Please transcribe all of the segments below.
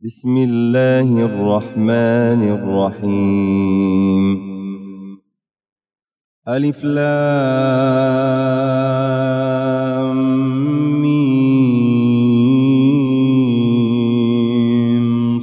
بسم الله الرحمن الرحيم. ألف لام ميم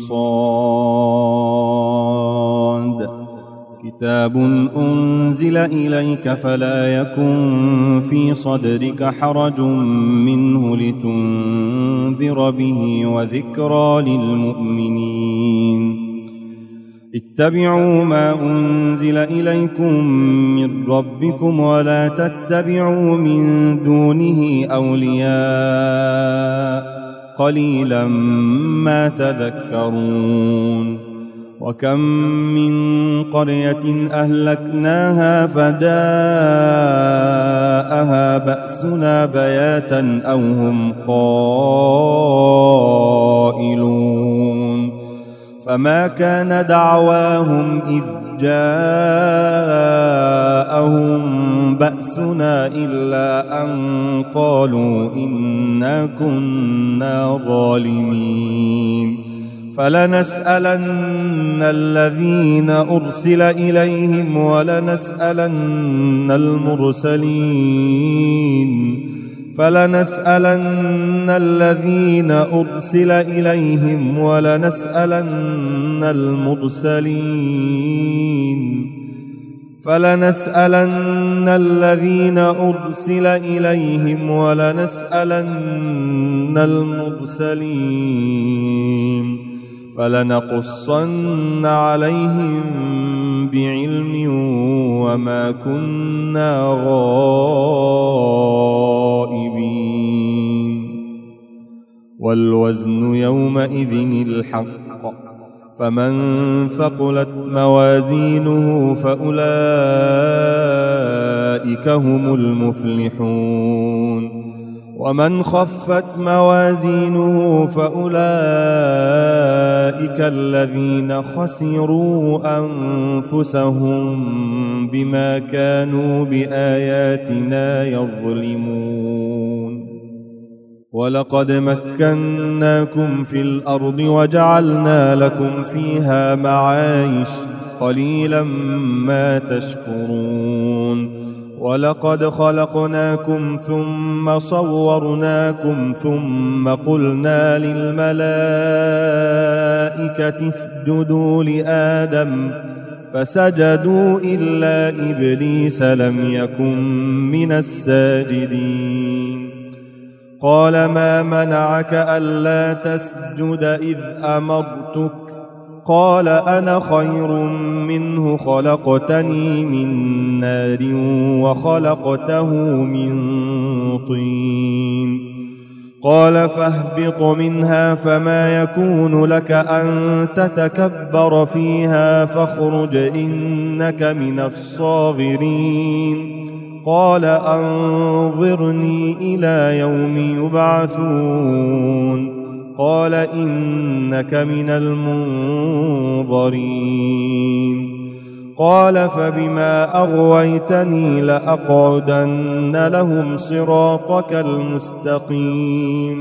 صاد. كتاب أنزل إليك فلا يكن في صدرك حرج منه لتنذر به وذكرى للمؤمنين. اتبعوا ما أنزل إليكم من ربكم ولا تتبعوا من دونه أولياء قليلا ما تذكرون. وكم من قرية أهلكناها فجاءها بأسنا بياتا أو هم قائلون. فما كان دعواهم إذ جاءهم بأسنا إلا أن قالوا إنا كنا ظالمين. فلنسألن الذين أرسل إليهم ولنسألن المرسلين. فلنسألن الذين أرسل إليهم ولنسألن المرسلين. فلنسألن الذين أرسل إليهم ولنسألن المرسلين. فلنقصن عليهم بعلم وما كنا غائبين. والوزن يومئذ الحق. فمن ثقلت موازينه فأولئك هم المفلحون. ومن خفت موازينه فأولئك الذين خسروا أنفسهم بما كانوا بآياتنا يظلمون. ولقد مكناكم في الأرض وجعلنا لكم فيها معايش قليلا ما تشكرون. ولقد خلقناكم ثم صورناكم ثم قلنا للملائكة اسجدوا لآدم فسجدوا إلا إبليس لم يكن من الساجدين. قال ما منعك ألا تسجد إذ أمرتك؟ قال أنا خير منه خلقتني من نار وخلقته من طين. قال فاهبط منها فما يكون لك أن تتكبر فيها فاخرج إنك من الصاغرين. قال أنظرني إلى يوم يبعثون. قال إنك من المنظرين. قال فبما أغويتني لأقعدن لهم صراطك المستقيم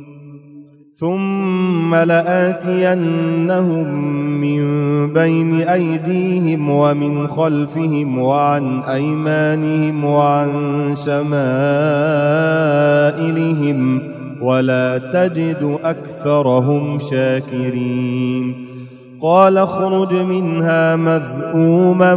ثم لآتينهم من بين أيديهم ومن خلفهم وعن أيمانهم وعن شمائلهم ولا تجد أكثرهم شاكرين. قال اخرج منها مذءوما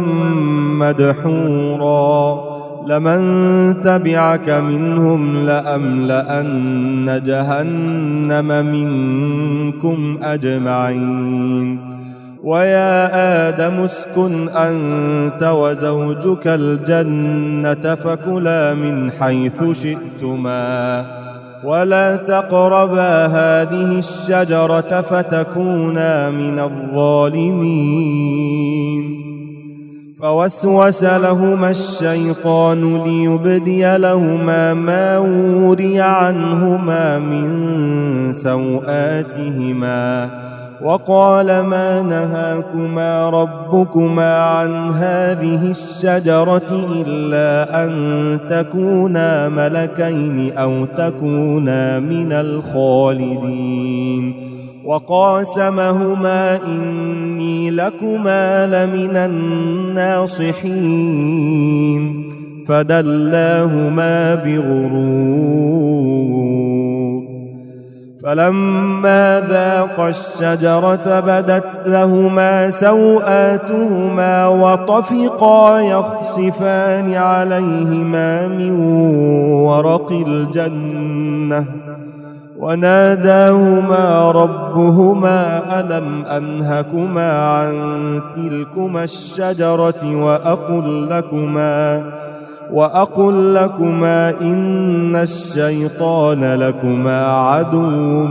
مدحورا لمن تبعك منهم لأملأن جهنم منكم أجمعين. ويا آدم اسكن أنت وزوجك الجنة فكلا من حيث شئتما ولا تقربا هذه الشجرة فتكونا من الظالمين. فوسوس لهما الشيطان ليبدي لهما ما وري عنهما من سوآتهما وقال ما نهاكما ربكما عن هذه الشجرة إلا أن تكونا ملكين أو تكونا من الخالدين. وقاسمهما إني لكما لمن الناصحين فدلاهما بغرور فلما ذاقا الشجرة بدت لهما سوآتهما وطفقا يخصفان عليهما من ورق الجنة وناداهما ربهما ألم أنهكما عن تلكما الشجرة وأقل لكما إن الشيطان لكما عدو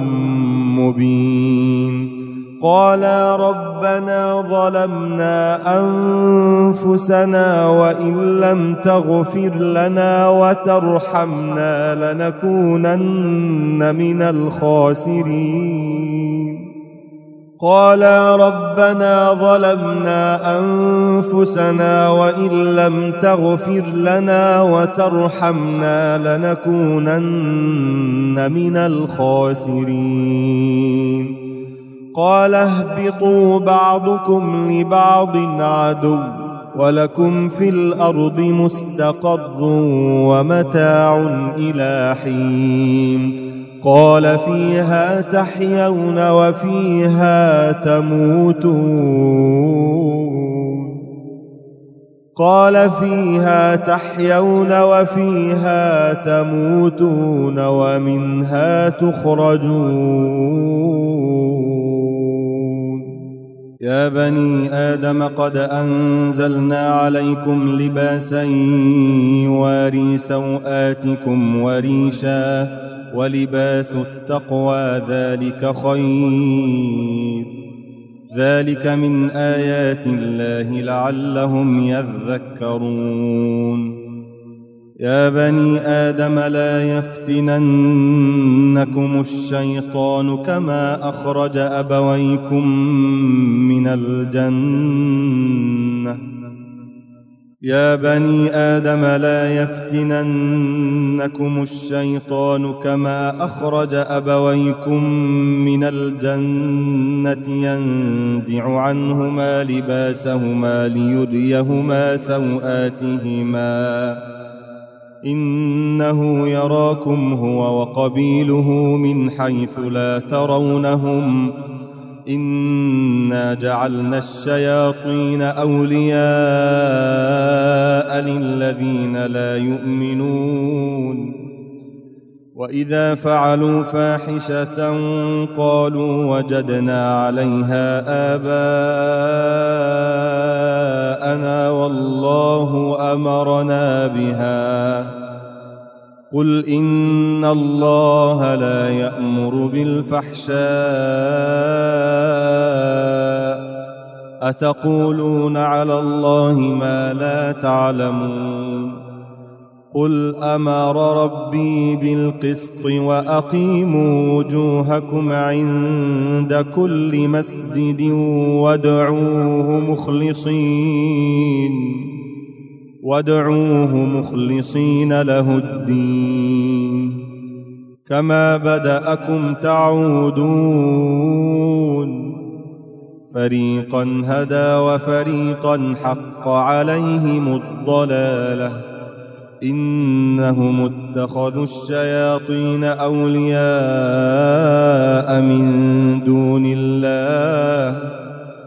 مبين قالا ربنا ظلمنا أنفسنا وإن لم تغفر لنا وترحمنا لنكونن من الخاسرين قالا ربنا ظلمنا أنفسنا وإن لم تغفر لنا وترحمنا لنكونن من الخاسرين قال اهبطوا بعضكم لبعض عدو ولكم في الأرض مستقر ومتاع إلى حين قال فيها تحيون وفيها تموتون ومنها تخرجون يا بني آدم قد أنزلنا عليكم لباسا يواري سوآتكم وريشا ولباس التقوى ذلك خير ذلك من آيات الله لعلهم يذكرون يا بني آدم لا يفتننكم الشيطان كما أخرج أبويكم من الجنة يا بني آدم لا يفتننكم الشيطان كما أخرج أبويكم من الجنة ينزع عنهما لباسهما ليريهما سوآتهما إنه يراكم هو وقبيله من حيث لا ترونهم إنا جعلنا الشياطين أولياء للذين لا يؤمنون وإذا فعلوا فاحشة قالوا وجدنا عليها آباءنا والله أمرنا بها قل إن الله لا يأمر بالفحشاء أتقولون على الله ما لا تعلمون قل أمر ربي بالقسط وأقيموا وجوهكم عند كل مسجد وادعوه مخلصين له الدين كما بدأكم تعودون فريقا هدى وفريقا حق عليهم الضلالة إنهم اتخذوا الشياطين أولياء من دون الله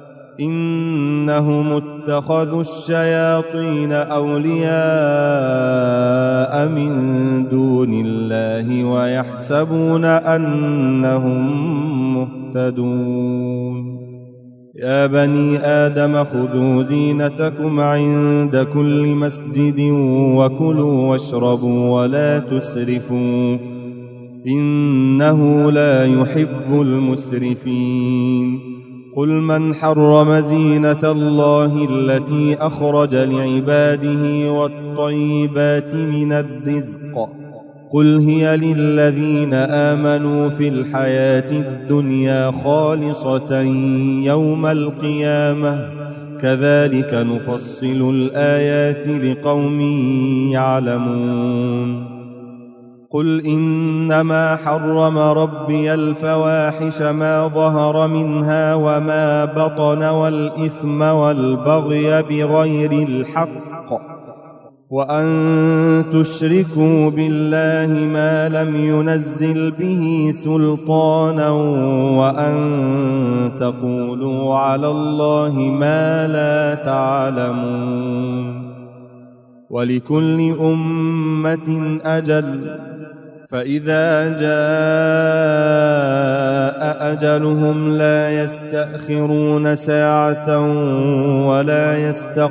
ويحسبون أنهم مهتدون يا بني آدم خذوا زينتكم عند كل مسجد وكلوا واشربوا ولا تسرفوا إنه لا يحب المسرفين قل من حرم زينة الله التي أخرج لعباده والطيبات من الرزق قل هي للذين آمنوا في الحياة الدنيا خالصة يوم القيامة كذلك نفصل الآيات لقوم يعلمون قل إنما حرم ربي الفواحش ما ظهر منها وما بطن والإثم والبغي بغير الحق وأن تشركوا بالله ما لم ينزل به سلطانا وأن تقولوا على الله ما لا تعلمون ولكل أمة أجل فإذا جاء أجلهم لا يستأخرون ساعة ولا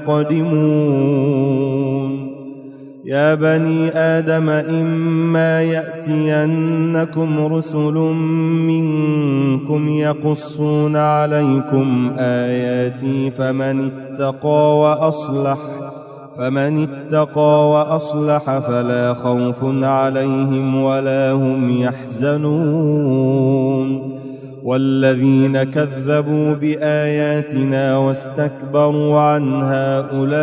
يستقدمون يا بني آدم إما يأتينكم رسل منكم يقصون عليكم آياتي فمن اتقى وأصلح فلا خوف عليهم ولا هم يحزنون والذين كذبوا بآياتنا واستكبروا عنها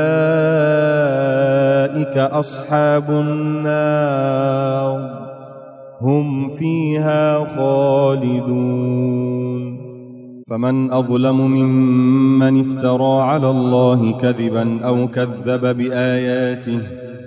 أولئك أصحاب النار هم فيها خالدون فمن أظلم ممن افترى على الله كذبا أو كذب بآياته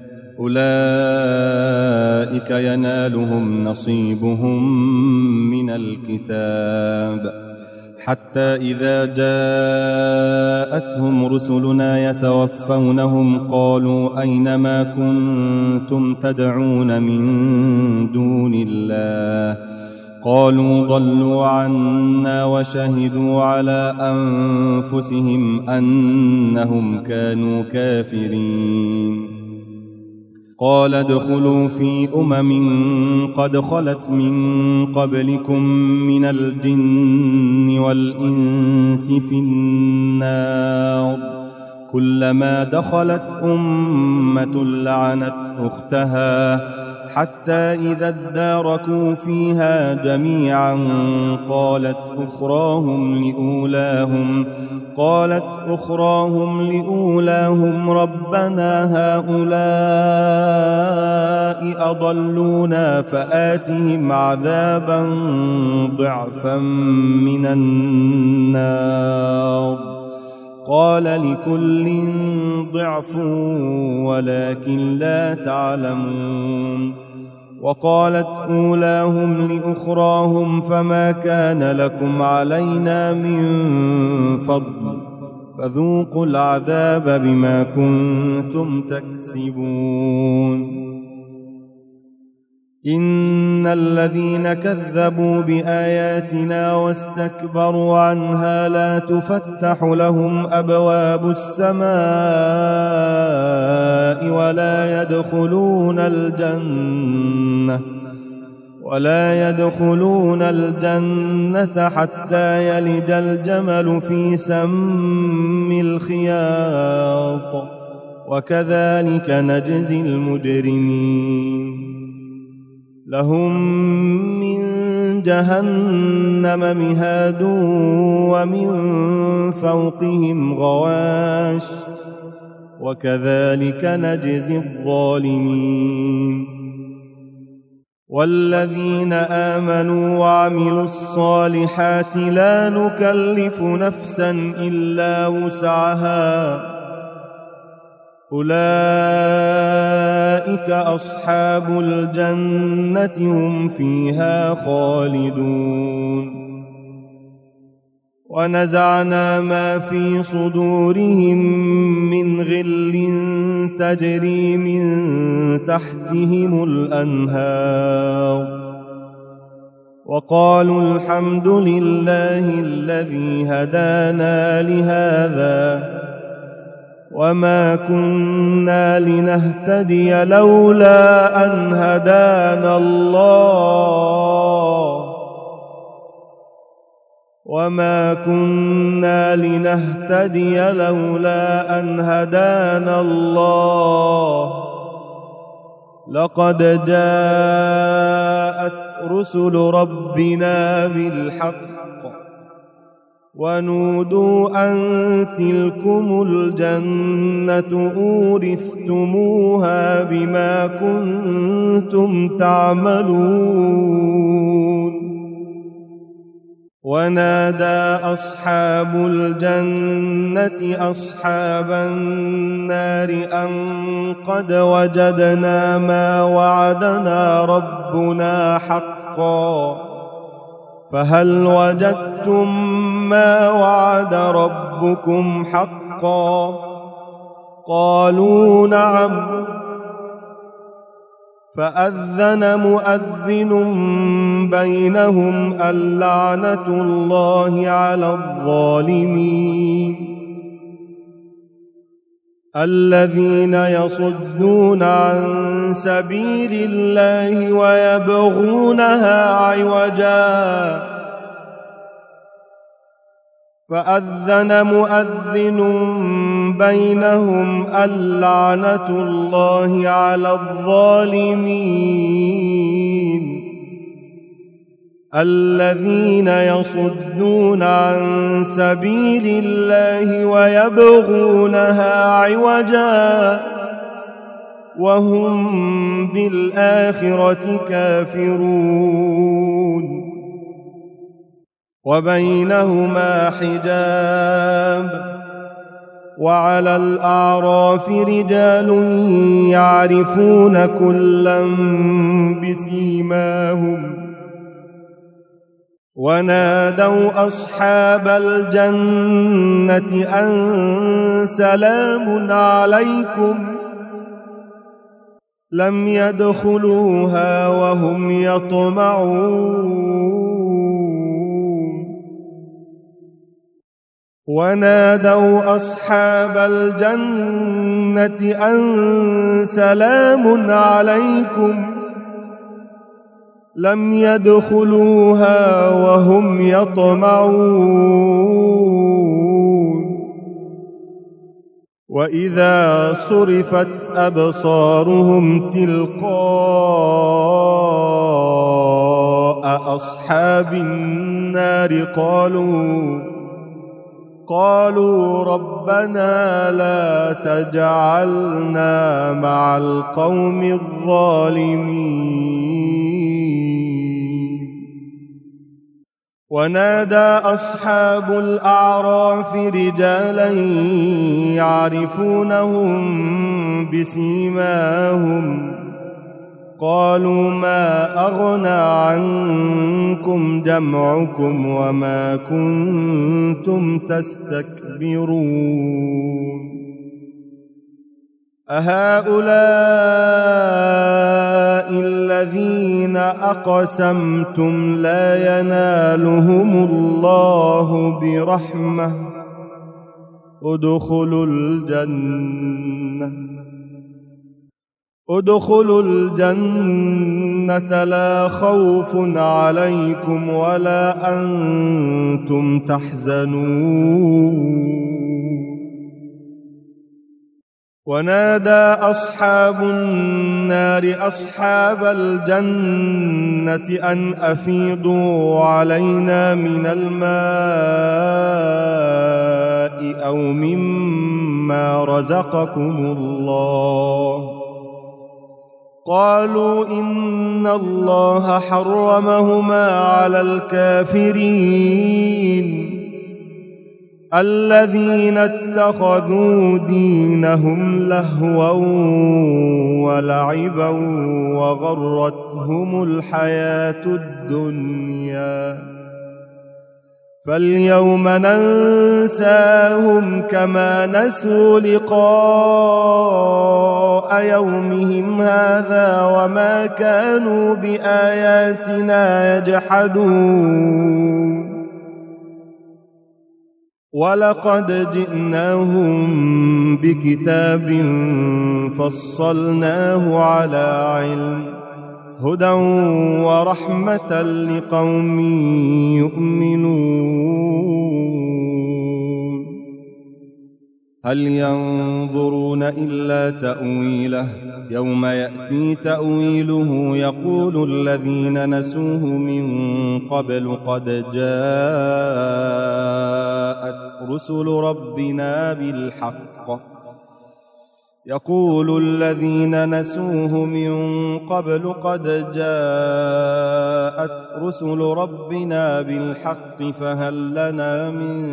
أولئك ينالهم نصيبهم من الكتاب حتى إذا جاءتهم رسلنا يتوفونهم قالوا أين ما كنتم تدعون من دون الله قالوا ضلوا عنا وشهدوا على أنفسهم أنهم كانوا كافرين قال ادخلوا في قد خلت من قبلكم من الجن والإنس في النار كلما دخلت أمة لعنت أختها حتى إذا اداركوا فيها جميعا قالت أخراهم لأولاهم ربنا هؤلاء أضلونا فآتهم عذابا ضعفا من النار قال لكل ضعف ولكن لا تعلمون وقالت أولاهم لأخراهم فما كان لكم علينا من فضل فذوقوا العذاب بما كنتم تكسبون إن الذين كذبوا بآياتنا واستكبروا عنها لا تفتح لهم أبواب السماء ولا يدخلون الجنة حتى يلج الجمل في سم الخياط وكذلك نجزي المجرمين لهم من جهنم مهاد ومن فوقهم غواش وكذلك نجزي الظالمين والذين آمنوا وعملوا الصالحات لا نكلف نفسا إلا وسعها أولئك أصحاب الجنة هم فيها خالدون ونزعنا ما في صدورهم من غل تجري من تحتهم الأنهار وقالوا الحمد لله الذي هدانا لهذا وما كنا لنهتدي لولا أن هدانا الله وما كنا لنهتدي لولا أن هدانا الله لقد جاءت رسل ربنا بالحق ونودوا أن تلكم الجنة أورثتموها بما كنتم تعملون ونادى أصحاب الجنة أصحاب النار أن قد وجدنا ما وعدنا ربنا حقا فهل وجدتم ما وعد ربكم حقا قالوا نعم فأذن مؤذن بينهم اللعنة الله على الظالمين الذين يصدون عن سبيل الله ويبغونها عوجا فأذن مؤذن بينهم اللعنة الله على الظالمين الذين يصدون عن سبيل الله ويبغونها عوجا وهم بالآخرة كافرون وبينهما حجاب وعلى الأعراف رجال يعرفون كلا بسيماهم ونادوا أصحاب الجنة أن سلام عليكم لم يدخلوها وهم يطمعون ونادوا أصحاب الجنة أن سلام عليكم لم يدخلوها وهم يطمعون وإذا صرفت أبصارهم تلقاء أصحاب النار قالوا ربنا لا تجعلنا مع القوم الظالمين ونادى أصحاب الأعراف رجالا يعرفونهم بسيماهم قالوا ما أغنى عنكم جمعكم وما كنتم تستكبرون أهؤلاء الذين أقسمتم لا ينالهم الله برحمة ادخلوا الجنة لا خوف عليكم ولا أنتم تحزنون ونادى أصحاب النار أصحاب الجنة أن أفيضوا علينا من الماء أو مما رزقكم الله قالوا إن الله حرمهما على الكافرين الذين اتخذوا دينهم لهوا ولعبا وغرتهم الحياة الدنيا فاليوم ننساهم كما نسوا لقاء يومهم هذا وما كانوا بآياتنا يجحدون ولقد جئناهم بكتاب فصلناه على علم هدى ورحمة لقوم يؤمنون هل ينظرون إلا تأويله يوم يأتي تأويله يقول الذين نسوه من قبل قد جاء رسل ربنا بالحق يقول الذين نسوه من قبل قد جاءت رسل ربنا بالحق فهل لنا من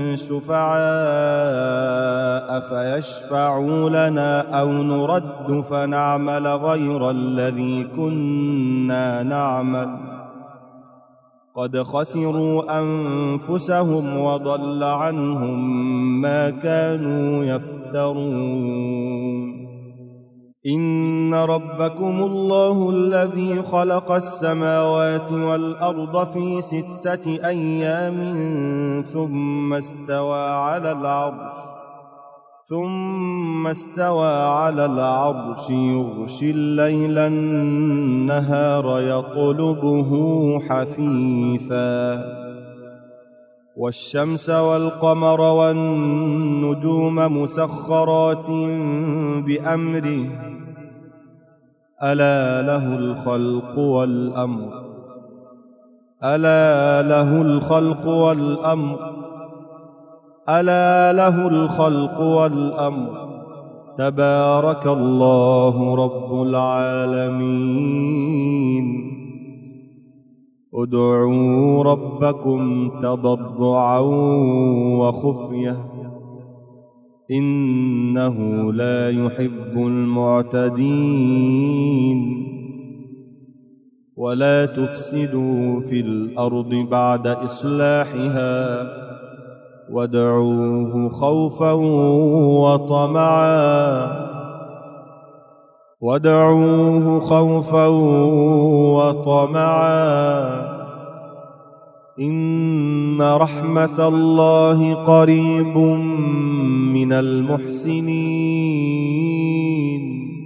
شفعاء فيشفعوا لنا أو نرد فنعمل غير الذي كنا نعمل قد خسروا أنفسهم وضل عنهم ما كانوا يفترون إن ربكم الله الذي خلق السماوات والأرض في 6 أيام ثم استوى على العرش يغشي الليل النهار يطلبه حثيثا والشمس والقمر والنجوم مسخرات بأمره ألا له الخلق والأمر تبارك الله رب العالمين ادعوا ربكم تضرعا وخفية إنه لا يحب المعتدين ولا تفسدوا في الأرض بعد إصلاحها وادعوه خوفا وطمعا إن رحمة الله قريب من المحسنين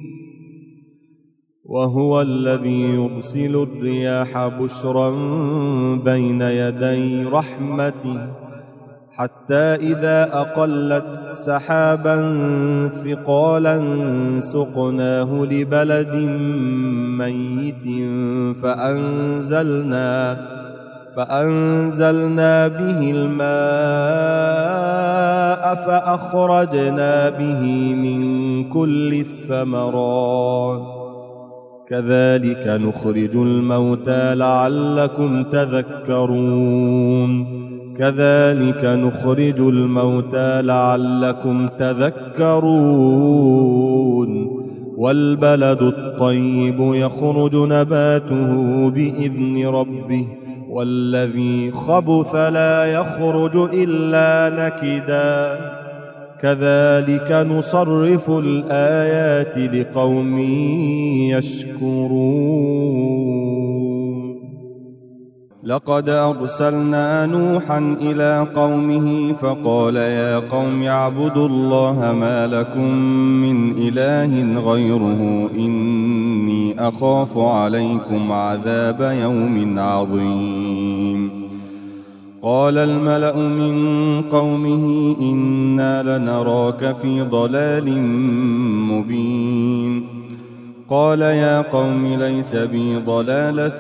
وهو الذي يرسل الرياح بشرا بين يدي رحمته حتى إذا أقلت سحابا ثقالا سقناه لبلد ميت فأنزلنا به الماء فأخرجنا به من كل الثمرات كذلك نخرج الموتى لعلكم تذكرون والبلد الطيب يخرج نباته بإذن ربه والذي خبث لا يخرج إلا نكدا كذلك نصرف الآيات لقوم يشكرون لقد أرسلنا نوحا إلى قومه فقال يا قوم اعبدوا الله ما لكم من إله غيره إني أخاف عليكم عذاب يوم عظيم قال الملأ من قومه إنا لنراك في ضلال مبين قال يا قوم ليس بي ضلالة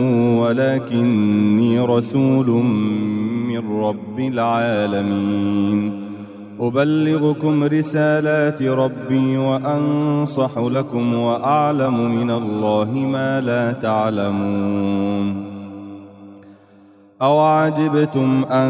ولكني رسول من رب العالمين أبلغكم رسالات ربي وأنصح لكم وأعلم من الله ما لا تعلمون أو عجبتم أن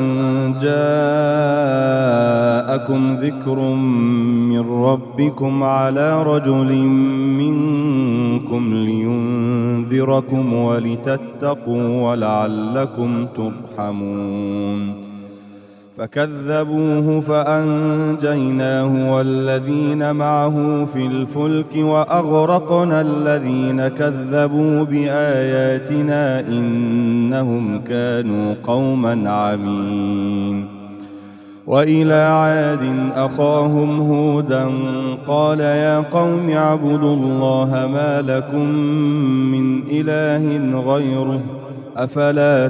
جاءكم ذكر من ربكم على رجل منكم لينذركم ولتتقوا ولعلكم ترحمون فكذبوه فأنجيناه والذين معه في الفلك وأغرقنا الذين كذبوا بآياتنا إنهم كانوا قوما عمين وإلى عاد أخاهم هودا قال يا قوم اعبدوا الله ما لكم من إله غيره أفلا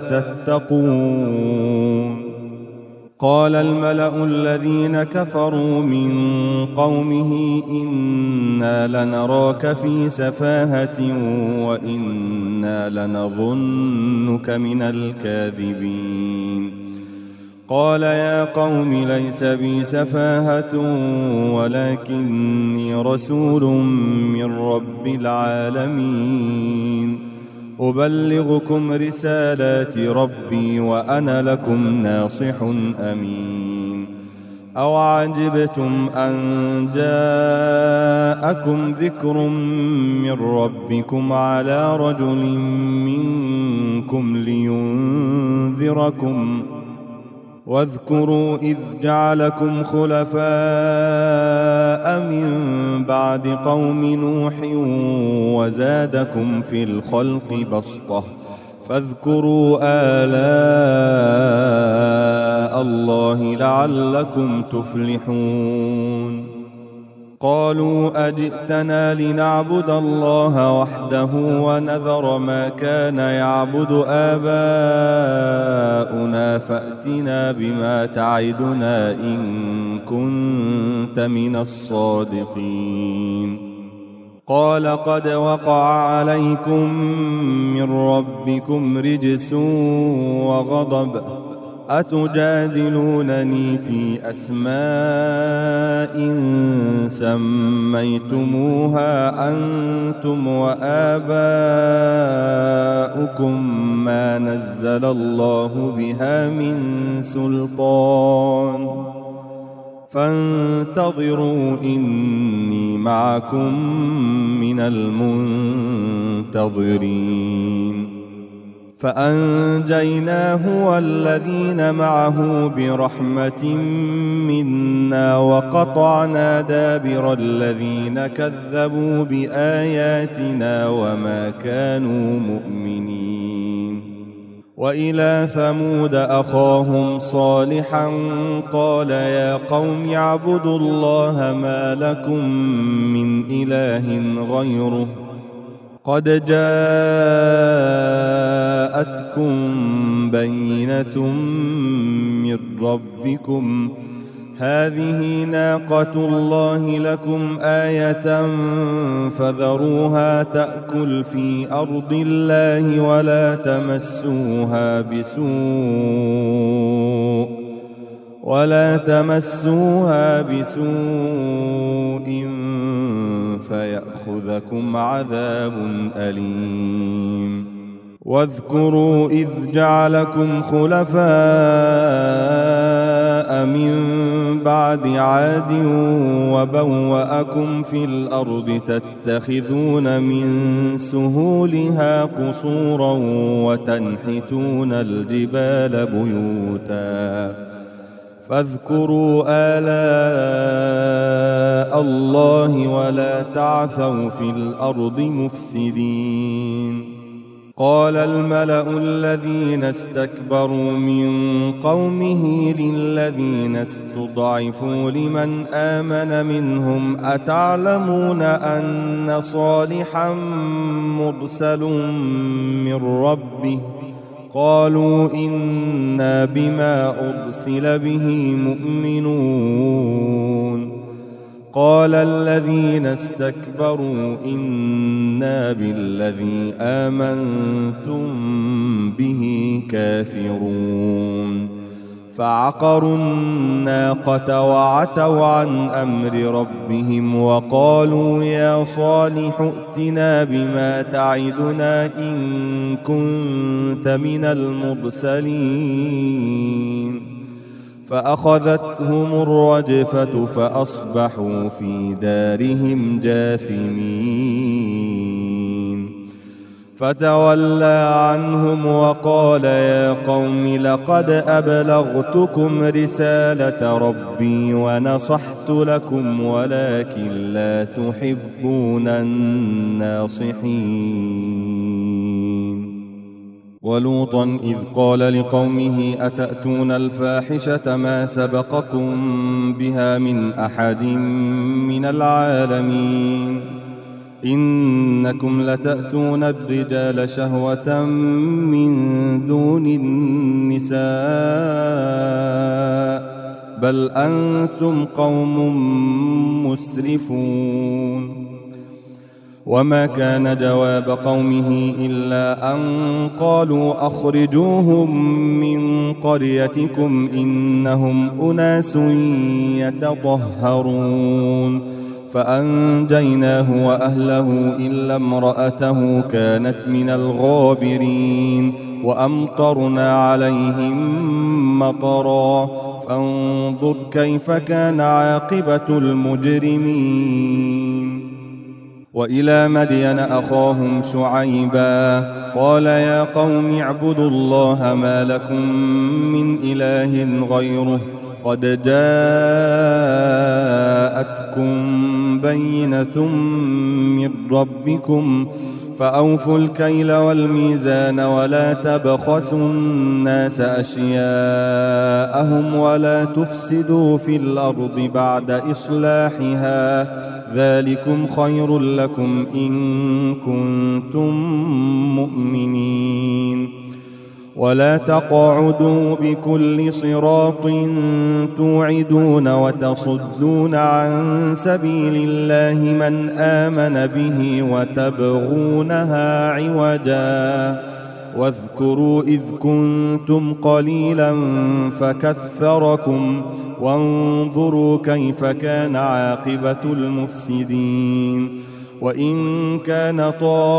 تتقون قال الملأ الذين كفروا من قومه إنا لنراك في سفاهة وإنا لنظنك من الكاذبين قال يا قوم ليس بي سفاهة ولكني رسول من رب العالمين أبلغكم رسالات ربي وأنا لكم ناصح أمين أو عجبتم أن جاءكم ذكر من ربكم على رجل منكم لينذركم واذكروا إذ جعلكم خلفاء من بعد قوم نوح وزادكم في الخلق بسطة فاذكروا آلاء الله لعلكم تفلحون قالوا أجئتنا لنعبد الله وحده ونذر ما كان يعبد آباؤنا فأتنا بما تعدنا إن كنت من الصادقين قال قد وقع عليكم من ربكم رجس وغضب أتجادلونني في أسماء سميتموها أنتم وآباؤكم ما نزل الله بها من سلطان فانتظروا إني معكم من المنتظرين فأنجيناه والذين معه برحمة منا وقطعنا دابر الذين كذبوا بآياتنا وما كانوا مؤمنين وإلى ثمود أخاهم صالحا قال يا قوم اعبدوا الله ما لكم من إله غيره قد جاءتكم بينة من ربكم هذه ناقة الله لكم آية فذروها تأكل في أرض الله ولا تمسوها بسوء فيأخذكم عذاب أليم واذكروا إذ جعلكم خلفاء من بعد عاد وبوأكم في الأرض تتخذون من سهولها قصورا وتنحتون الجبال بيوتا فاذكروا آلاء الله ولا تعثوا في الأرض مفسدين قال الملأ الذين استكبروا من قومه للذين استضعفوا لمن آمن منهم أتعلمون أن صالحا مرسل من ربه قالوا إنا بما أرسل به مؤمنون قال الذين استكبروا إنا بالذي آمنتم به كافرون فعقروا الناقة وعتوا عن أمر ربهم وقالوا يا صالح ائتنا بما تعدنا إن كنت من المرسلين فأخذتهم الرجفة فأصبحوا في دارهم جاثمين فتولى عنهم وقال يا قوم لقد أبلغتكم رسالة ربي ونصحت لكم ولكن لا تحبون الناصحين ولوطا إذ قال لقومه أتأتون الفاحشة ما سبقكم بها من أحد من العالمين إنكم لتأتون الرجال شهوة من دون النساء بل أنتم قوم مسرفون وما كان جواب قومه إلا أن قالوا أخرجوهم من قريتكم إنهم أناس يتطهرون فأنجيناه وأهله إلا امرأته كانت من الغابرين وأمطرنا عليهم مطرا فانظر كيف كان عاقبة المجرمين. وإلى مدين أخاهم شعيبا قال يا قوم اعبدوا الله ما لكم من إله غيره قد جاءتكم بينة من ربكم فأوفوا الكيل والميزان ولا تبخسوا الناس أشياءهم ولا تفسدوا في الأرض بعد إصلاحها ذلكم خير لكم إن كنتم مؤمنين. ولا تقعدوا بكل صراط توعدون وتصدون عن سبيل الله من آمن به وتبغونها عوجا واذكروا إذ كنتم قليلا فكثركم وانظروا كيف كان عاقبة المفسدين. وإن كان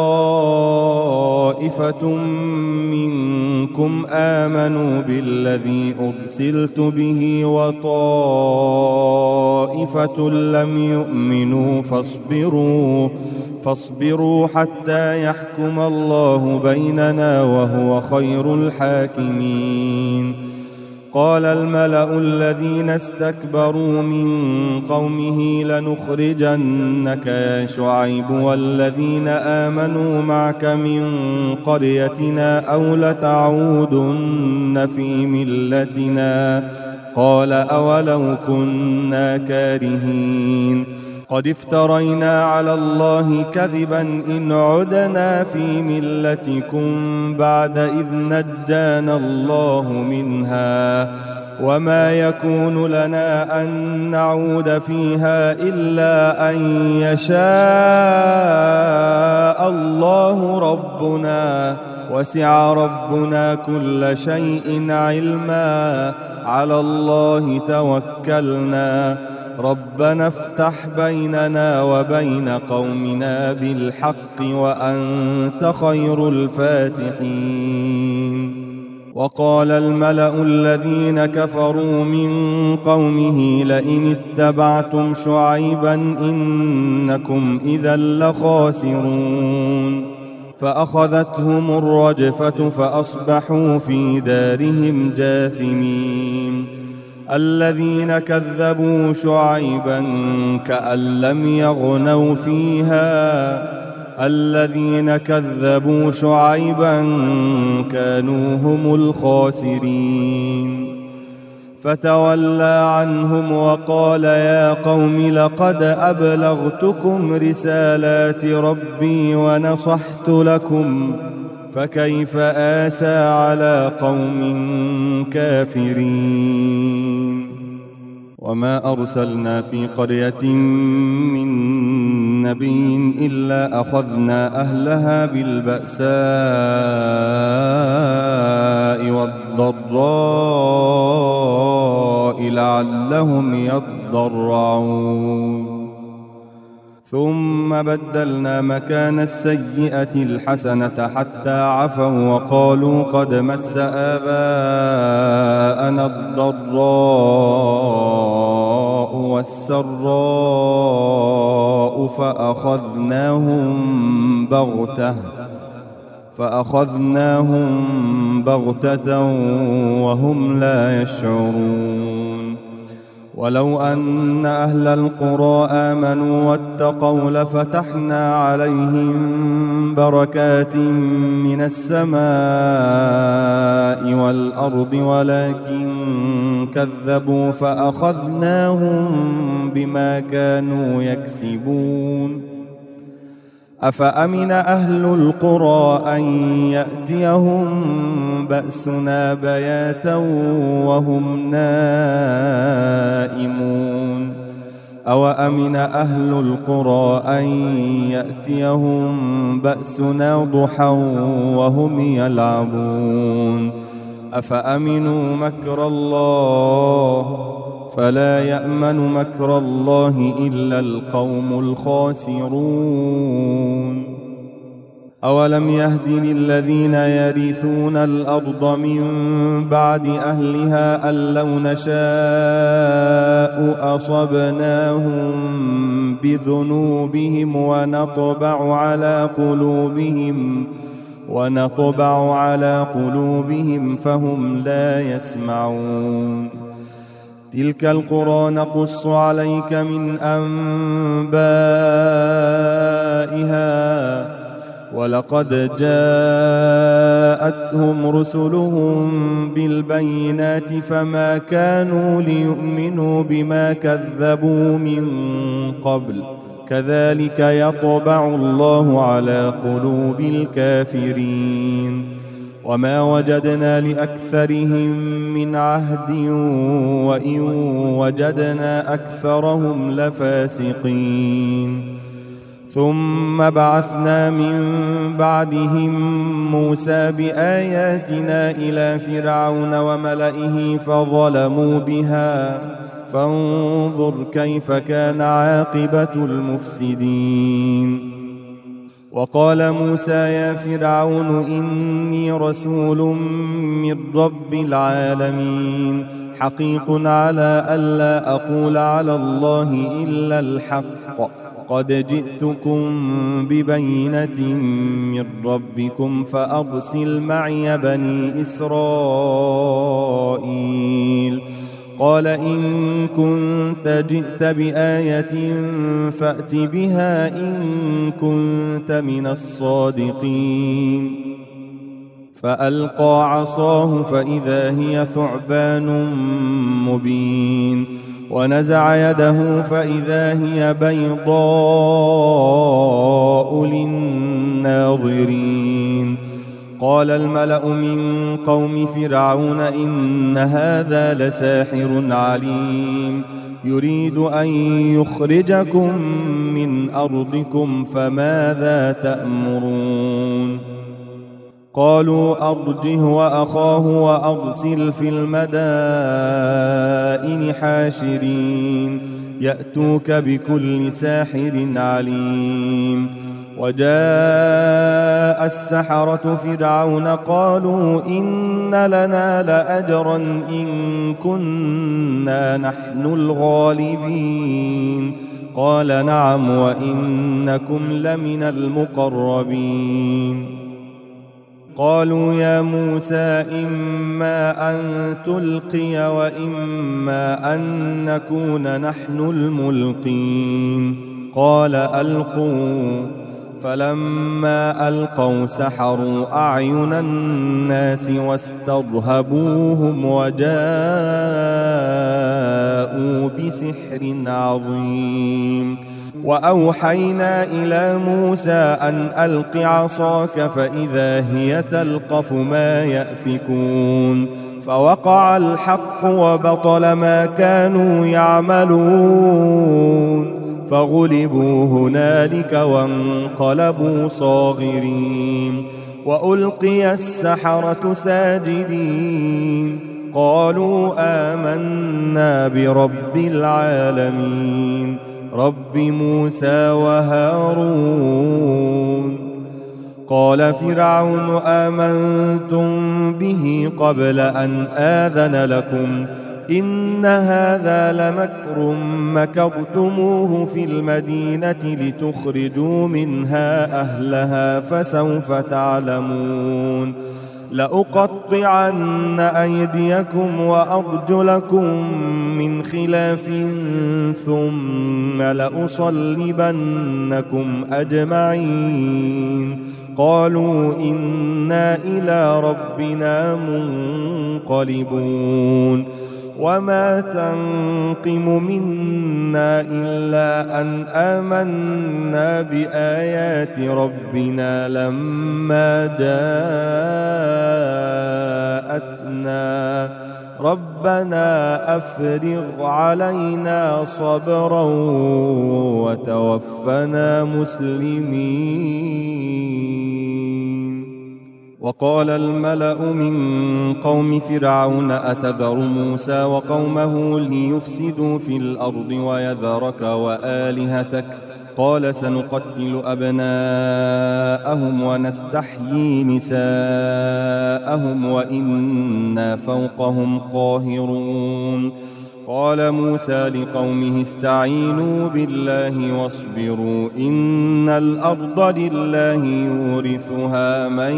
طائفة منكم آمنوا بالذي أرسلت به وطائفة لم يؤمنوا فاصبروا حتى يحكم الله بيننا وهو خير الحاكمين. قال الملأ الذين استكبروا من قومه لنخرجنك يا شعيب والذين آمنوا معك من قريتنا أو لتعودن في ملتنا قال أولو كنا كارهين قد افترينا على الله كذبا إن عدنا في ملتكم بعد إذ نجانا الله منها وما يكون لنا أن نعود فيها إلا أن يشاء الله ربنا وسع ربنا كل شيء علما على الله توكلنا ربنا افتح بيننا وبين قومنا بالحق وأنت خير الفاتحين. وقال الملأ الذين كفروا من قومه لئن اتبعتم شعيبا إنكم إذا لخاسرون فأخذتهم الرجفة فأصبحوا في دارهم جاثمين. الذين كذبوا شعيبا كأن لم يغنوا فيها الذين كذبوا شعيبا كانوا هم الخاسرين. فتولى عنهم وقال يا قوم لقد أبلغتكم رسالات ربي ونصحت لكم فكيف آسى على قوم كافرين. وما أرسلنا في قرية من نبي إلا أخذنا أهلها بالبأساء والضراء لعلهم يضرعون ثم بدلنا مكان السيئة الحسنة حتى عفوا وقالوا قد مس آباءنا الضراء والسراء فأخذناهم بغتة وهم لا يشعرون. ولو أن أهل القرى آمنوا واتقوا لفتحنا عليهم بركات من السماء والأرض ولكن كذبوا فأخذناهم بما كانوا يكسبون. أفأمن أهل القرى أن يأتيهم بأسنا بياتا وهم نائمون أوأمن أهل القرى أن يأتيهم بأسنا ضحى وهم يلعبون أفأمنوا مكر الله فلا يأمن مكر الله إلا القوم الخاسرون أولم يهد للذين يرثون الأرض من بعد أهلها أن لو نشاء أصبناهم بذنوبهم ونطبع على قلوبهم فهم لا يسمعون تلك القرى نقص عليك من أنبائها ولقد جاءتهم رسلهم بالبينات فما كانوا ليؤمنوا بما كذبوا من قبل كذلك يطبع الله على قلوب الكافرين وما وجدنا لأكثرهم من عهد وإن وجدنا أكثرهم لفاسقين ثم بعثنا من بعدهم موسى بآياتنا إلى فرعون وملئه فظلموا بها فانظر كيف كان عاقبة المفسدين وقال موسى يا فرعون إني رسول من رب العالمين حقيق على ألا أقول على الله إلا الحق قد جئتكم ببينة من ربكم فأرسل معي بني إسرائيل قال إن كنت جئت بآية فأت بها إن كنت من الصادقين فألقى عصاه فإذا هي ثعبان مبين ونزع يده فإذا هي بيضاء للناظرين قال الملأ من قوم فرعون إن هذا لساحر عليم يريد أن يخرجكم من أرضكم فماذا تأمرون قالوا أرجه وأخاه وأرسل في المدائن حاشرين يأتوك بكل ساحر عليم وجاء السحرة فرعون قالوا إن لنا لأجرا إن كنا نحن الغالبين قال نعم وإنكم لمن المقربين قالوا يا موسى إما أن تلقي وإما أن نكون نحن الملقين قال ألقوا فلما ألقوا سحروا أعين الناس واسترهبوهم وجاءوا بسحر عظيم وأوحينا إلى موسى أن ألق عصاك فإذا هي تلقف ما يأفكون فوقع الحق وبطل ما كانوا يعملون فغلبوا هنالك وانقلبوا صاغرين وألقي السحرة ساجدين قالوا آمنا برب العالمين رب موسى وهارون قال فرعون آمنتم به قبل أن آذن لكم إن هذا لمكر مكرتموه في المدينة لتخرجوا منها أهلها فسوف تعلمون لأقطعن أيديكم وأرجلكم من خلاف ثم لأصلبنكم أجمعين قالوا إنا إلى ربنا منقلبون وما تنقم منا إلا أن آمنا بآيات ربنا لما جاءتنا ربنا أفرغ علينا صبرا وتوفنا مسلمين. وقال الملأ من قوم فرعون أتذر موسى وقومه ليفسدوا في الأرض ويذرك وآلهتك قال سنقتل أبناءهم ونستحيي نساءهم وإنا فوقهم قاهرون. قال موسى لقومه استعينوا بالله واصبروا إن الأرض لله يورثها من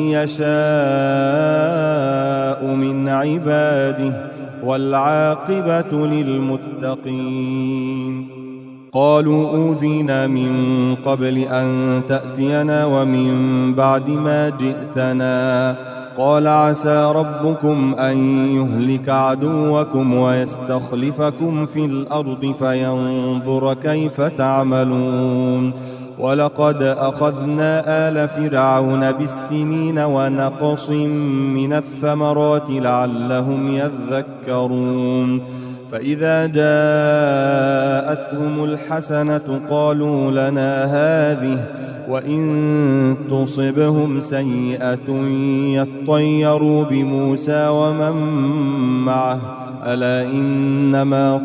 يشاء من عباده والعاقبة للمتقين. قالوا أوذينا من قبل أن تأتينا ومن بعد ما جئتنا قال عسى ربكم أن يهلك عدوكم ويستخلفكم في الأرض فينظر كيف تعملون. ولقد أخذنا آل فرعون بالسنين ونقص من الثمرات لعلهم يذكرون. فإذا جاءتهم الحسنة قالوا لنا هذه وإن تصبهم سيئة يطيروا بموسى ومن معه ألا إنما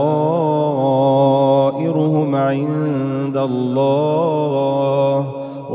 طائرهم عند الله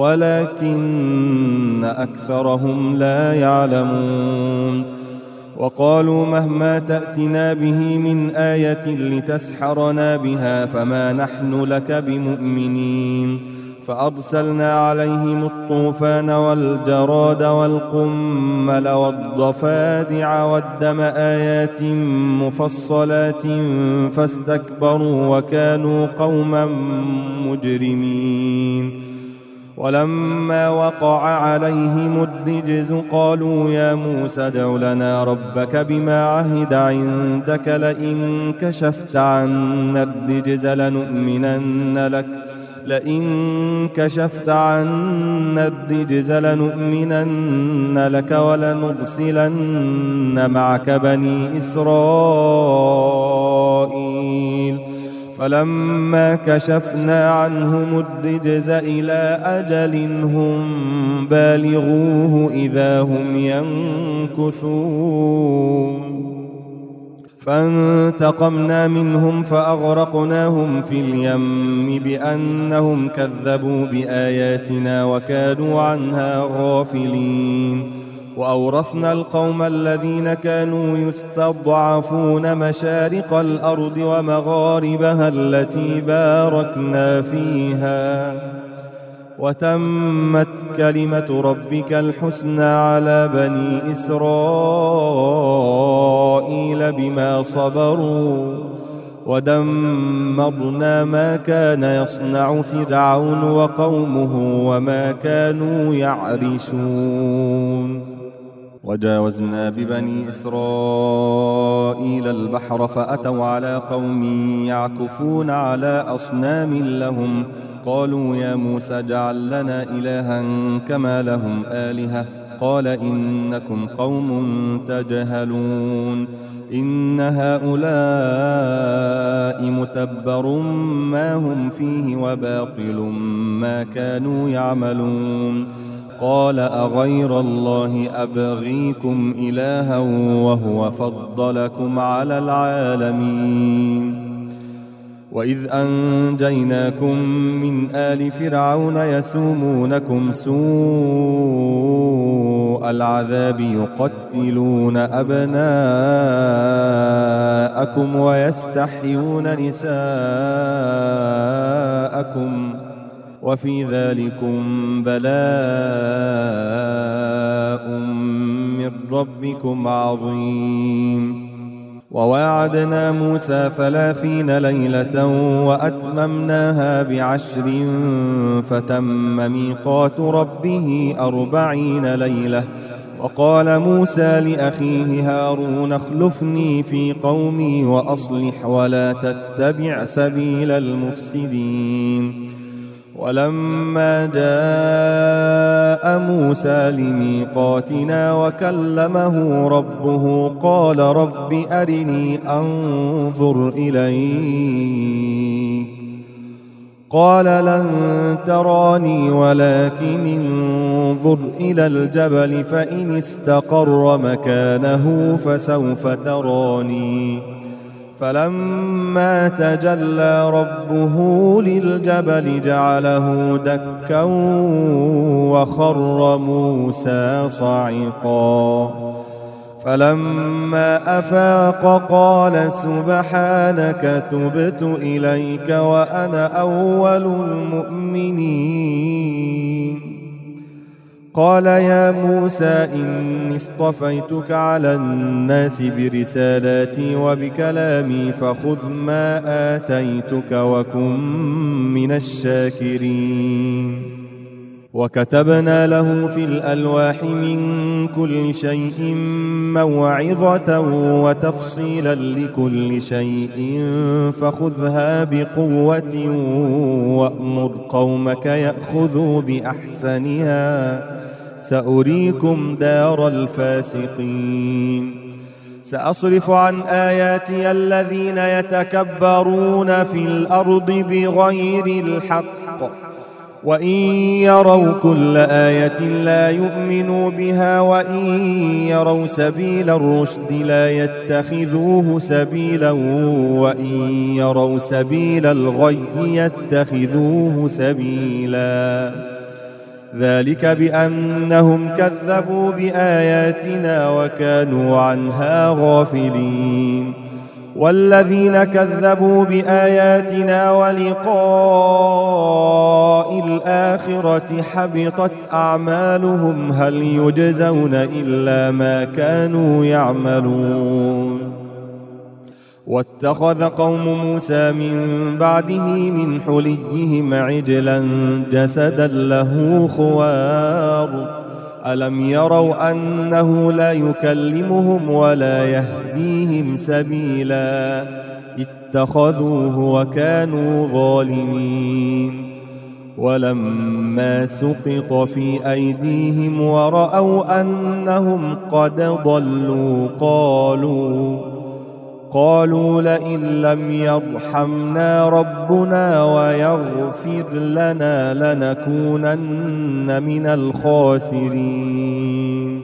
ولكن أكثرهم لا يعلمون. وقالوا مهما تأتنا به من آية لتسحرنا بها فما نحن لك بمؤمنين. فأرسلنا عليهم الطوفان والجراد والقمل والضفادع والدم آيات مفصلات فاستكبروا وكانوا قوما مجرمين. ولما وقع عليهم الرجز قالوا يا موسى ادع لنا ربك بما عهد عندك لئن كشفت عنا الرجز لنؤمنن لك ولنرسلن معك بني إسرائيل. فلما كشفنا عنهم الرجز إلى أجل هم بالغوه إذا هم ينكثون. فانتقمنا منهم فأغرقناهم في اليم بأنهم كذبوا بآياتنا وكانوا عنها غافلين. وأورثنا القوم الذين كانوا يستضعفون مشارق الأرض ومغاربها التي باركنا فيها وتمت كلمة ربك الحسنى على بني إسرائيل بما صبروا ودمرنا ما كان يصنع فرعون وقومه وما كانوا يعرشون. وجاوزنا ببني إسرائيل البحر فأتوا على قوم يعكفون على أصنام لهم قالوا يا موسى اجعل لنا إلها كما لهم آلهة قال إنكم قوم تجهلون. إن هؤلاء متبر ما هم فيه وباطل ما كانوا يعملون. قال أغير الله أبغيكم إلها وهو فضلكم على العالمين. وإذ أنجيناكم من آل فرعون يسومونكم سوء العذاب يقتلون أبناءكم ويستحيون نساءكم وفي ذلكم بلاء من ربكم عظيم. وواعدنا موسى 30 ليلة وأتممناها ب10 فتم ميقات ربه 40 ليلة. وقال موسى لأخيه هارون اخلفني في قومي وأصلح ولا تتبع سبيل المفسدين. ولما جاء موسى لميقاتنا وكلمه ربه قال رب أرني أنظر إليك قال لن تراني ولكن انظر إلى الجبل فإن استقر مكانه فسوف تراني فلما تجلى ربه للجبل جعله دكا وخر موسى صعقا فلما أفاق قال سبحانك تبت إليك وأنا أول المؤمنين قال يا موسى إني اصطفيتك على الناس برسالاتي وبكلامي فخذ ما آتيتك وكن من الشاكرين وكتبنا له في الألواح من كل شيء موعظة وتفصيلا لكل شيء فخذها بقوة وأمر قومك يأخذوا بأحسنها سأريكم دار الفاسقين سأصرف عن آياتي الذين يتكبرون في الأرض بغير الحق وإن يروا كل آية لا يؤمنوا بها وإن يروا سبيل الرشد لا يتخذوه سبيلا وإن يروا سبيل الغي يتخذوه سبيلا ذلك بأنهم كذبوا بآياتنا وكانوا عنها غافلين والذين كذبوا بآياتنا ولقاء الآخرة حبطت أعمالهم هل يجزون إلا ما كانوا يعملون واتخذ قوم موسى من بعده من حليهم عجلا جسدا له خوار ألم يروا أنه لا يكلمهم ولا يهديهم سبيلا اتخذوه وكانوا ظالمين ولما سقط في أيديهم ورأوا أنهم قد ضلوا قالوا لئن لم يرحمنا ربنا ويغفر لنا لنكونن من الخاسرين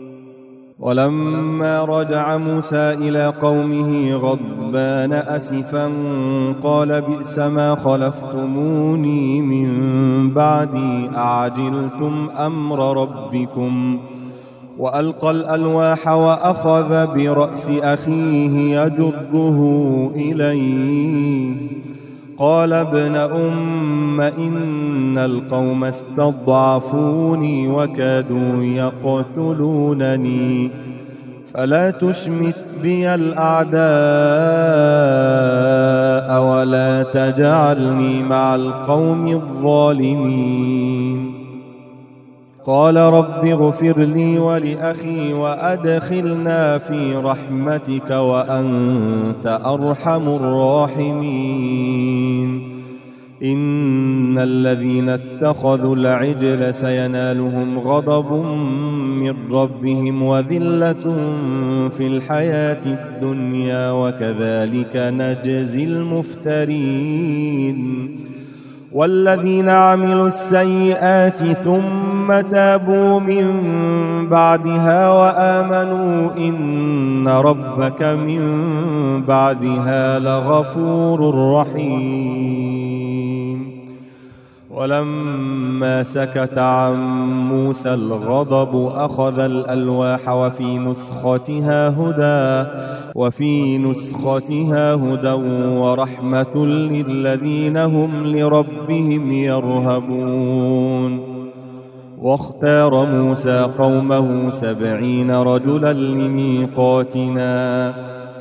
ولما رجع موسى إلى قومه غضبان أسفا قال بئس ما خلفتموني من بعدي أعجلتم أمر ربكم وألقى الألواح وأخذ برأس أخيه يجره إليه قال ابن أم إن القوم استضعفوني وكادوا يقتلونني فلا تشمت بي الأعداء ولا تجعلني مع القوم الظالمين قال رب اغفر لي ولأخي وأدخلنا في رحمتك وأنت أرحم الراحمين إن الذين اتخذوا العجل سينالهم غضب من ربهم وذلة في الحياة الدنيا وكذلك نجزي المفترين والذين عملوا السيئات ثم تابوا من بعدها وآمنوا إن ربك من بعدها لغفور رحيم ولما سكت عن موسى الغضب أخذ الألواح وفي نسختها هدى ورحمة للذين هم لربهم يرهبون واختار موسى قومه 70 رجلا لميقاتنا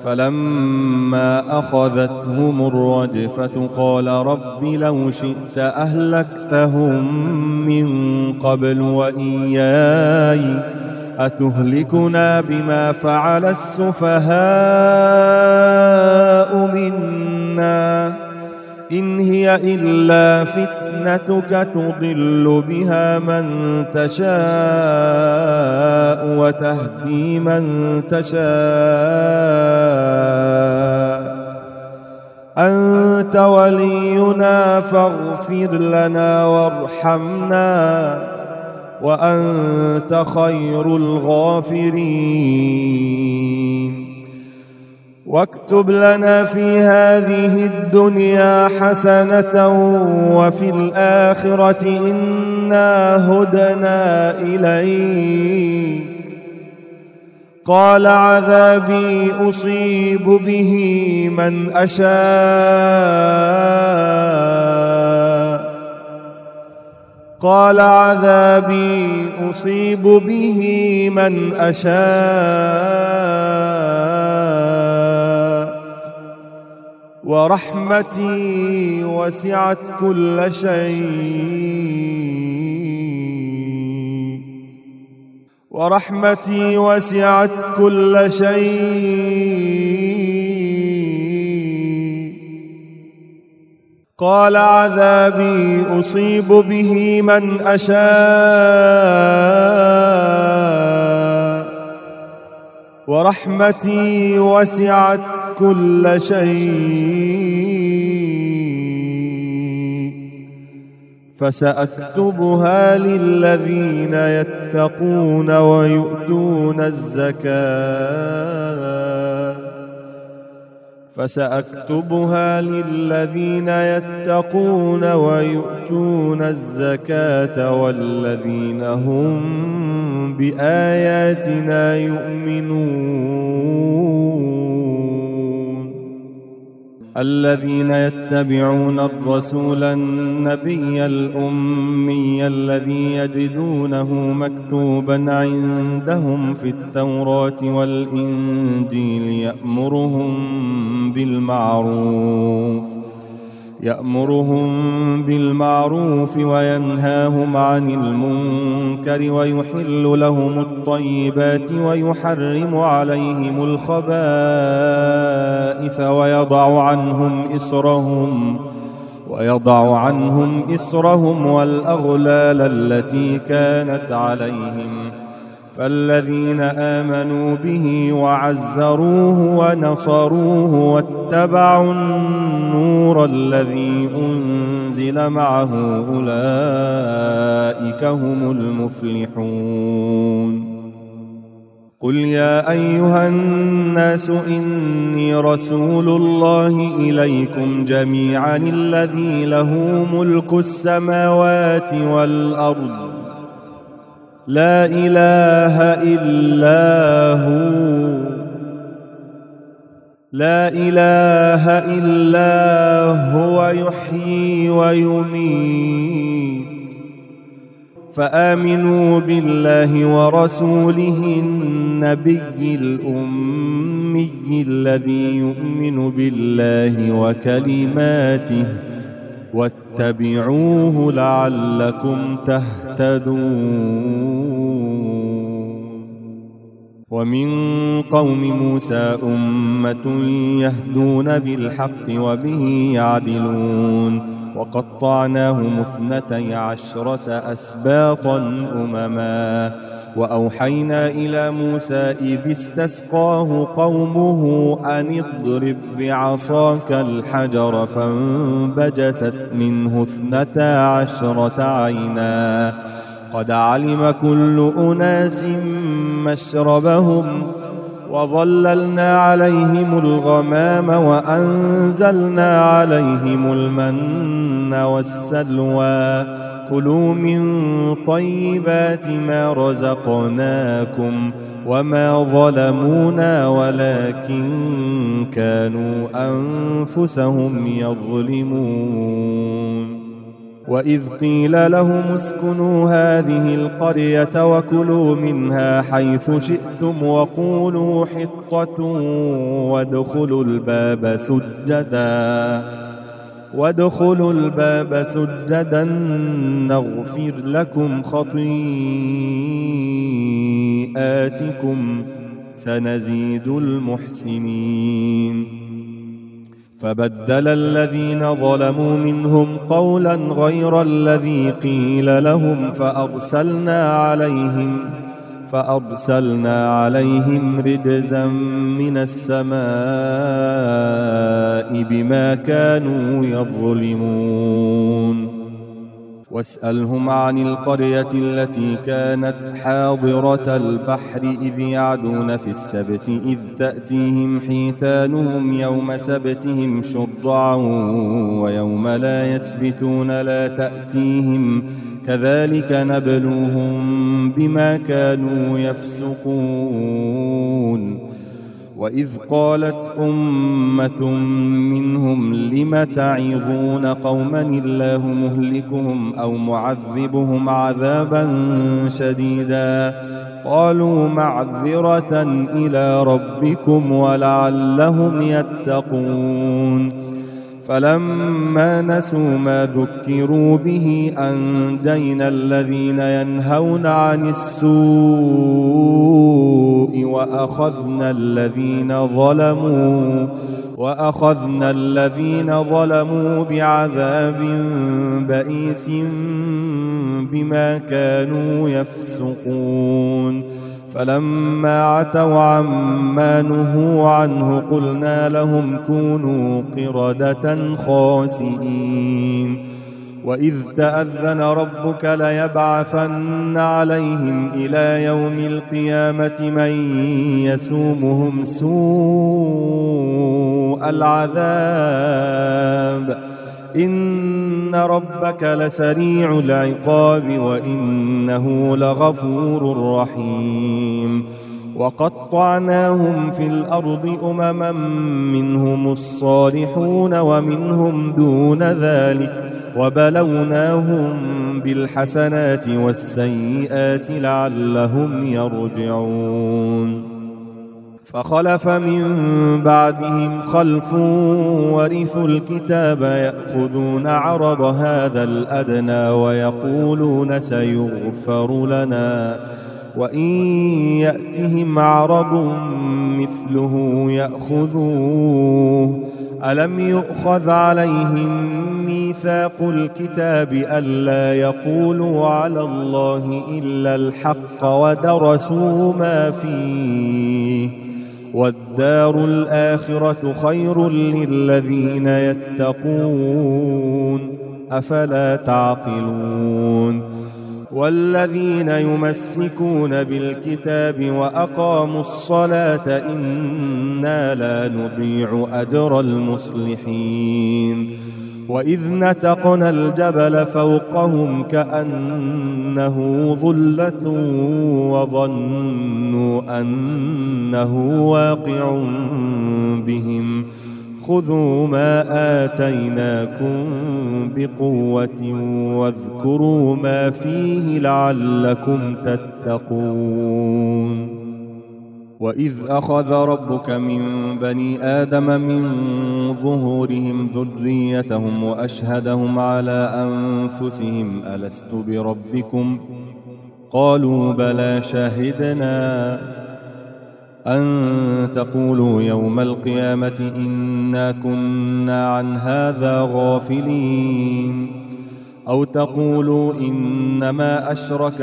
فلما أخذتهم الرجفة قال رب لو شئت أهلكتهم من قبل وإياي أتهلكنا بما فعل السفهاء منا إن هي هي إلا فتنتك تضل بها من تشاء وتهدي من تشاء أنت ولينا فاغفر لنا وارحمنا وأنت خير الغافرين. واكتب لنا في هذه الدنيا حسنة وفي الآخرة إنا هدنا إليك. قال عذابي أصيب به من أشاء قال عذابي أصيب به من أشاء ورحمتي وسعت كل شيء قال عذابي أصيب به من أشاء ورحمتي وسعت كل شيء فسأكتبها للذين يتقون ويؤتون الزكاة والذين هم بآياتنا يؤمنون. الذين يتبعون الرسول النبي الأمي الذي يجدونه مكتوبا عندهم في التوراة والإنجيل يأمرهم بالمعروف وينهاهم عن المنكر ويحل لهم الطيبات ويحرم عليهم الخبائث ويضع عنهم إصرهم والأغلال التي كانت عليهم. فالذين آمنوا به وعزروه ونصروه واتبعوا النور الذي أنزل معه أولئك هم المفلحون. قل يا أيها الناس إني رسول الله إليكم جميعا الذي له ملك السماوات والأرض لا إله إلا هو يحيي ويميت. فآمنوا بالله ورسوله النبي الأمي الذي يؤمن بالله وكلماته واتبعوه لعلكم تهتدون. ومن قوم موسى أمة يهدون بالحق وبه يعدلون. وقطعناهم 12 أسباطا أمما. وأوحينا إلى موسى إذ استسقاه قومه أن اضرب بعصاك الحجر فانبجست منه 12 عينا قد علم كل أناس مشربهم وظللنا عليهم الغمام وأنزلنا عليهم المن والسلوى كلوا من طيبات ما رزقناكم وما ظلمونا ولكن كانوا أنفسهم يظلمون. وإذ قيل لهم اسكنوا هذه القرية وكلوا منها حيث شئتم وقولوا حطة وادخلوا الباب سجدا نغفر لكم خطيئاتكم سنزيد المحسنين. فبدل الذين ظلموا منهم قولا غير الذي قيل لهم فأرسلنا عليهم رجزا من السماء بما كانوا يظلمون. واسألهم عن القرية التي كانت حاضرة البحر إذ يعدون في السبت إذ تأتيهم حيتانهم يوم سبتهم شرعا ويوم لا يسبتون لا تأتيهم كذلك نبلوهم بما كانوا يفسقون. وإذ قالت أمة منهم لم تعظون قوما الله مهلكهم أو معذبهم عذابا شديدا قالوا معذرة إلى ربكم ولعلهم يتقون. فلما نسوا ما ذكروا به أنجينا الذين ينهون عن السوء وأخذنا الذين ظلموا بعذاب بئيس بما كانوا يفسقون. فلما عتوا عما نهوا عنه قلنا لهم كونوا قردة خاسئين. وإذ تأذن ربك ليبعثن عليهم إلى يوم القيامة من يسومهم سوء العذاب إن ربك لسريع العقاب وإنه لغفور رحيم. وقطعناهم في الأرض أمما منهم الصالحون ومنهم دون ذلك وبلوناهم بالحسنات والسيئات لعلهم يرجعون. فخلف من بعدهم خلف ورثوا الكتاب يأخذون عرض هذا الأدنى ويقولون سيغفر لنا وإن يأتهم عرض مثله يأخذوه. ألم يؤخذ عليهم ميثاق الكتاب ألا يقولوا على الله إلا الحق ودرسوا ما فيه والدار الآخرة خير للذين يتقون أفلا تعقلون. والذين يمسكون بالكتاب وأقاموا الصلاة إنا لا نضيع أجر المصلحين. وإذ نتقنا الجبل فوقهم كأنه ظلة وظنوا أنه واقع بهم خذوا ما آتيناكم بقوة واذكروا ما فيه لعلكم تتقون. وإذ أخذ ربك من بني آدم من ظهورهم ذريتهم وأشهدهم على أنفسهم ألست بربكم قالوا بلى شهدنا أن تقولوا يوم القيامة إنا كنا عن هذا غافلين أو تقولوا إنما أشرك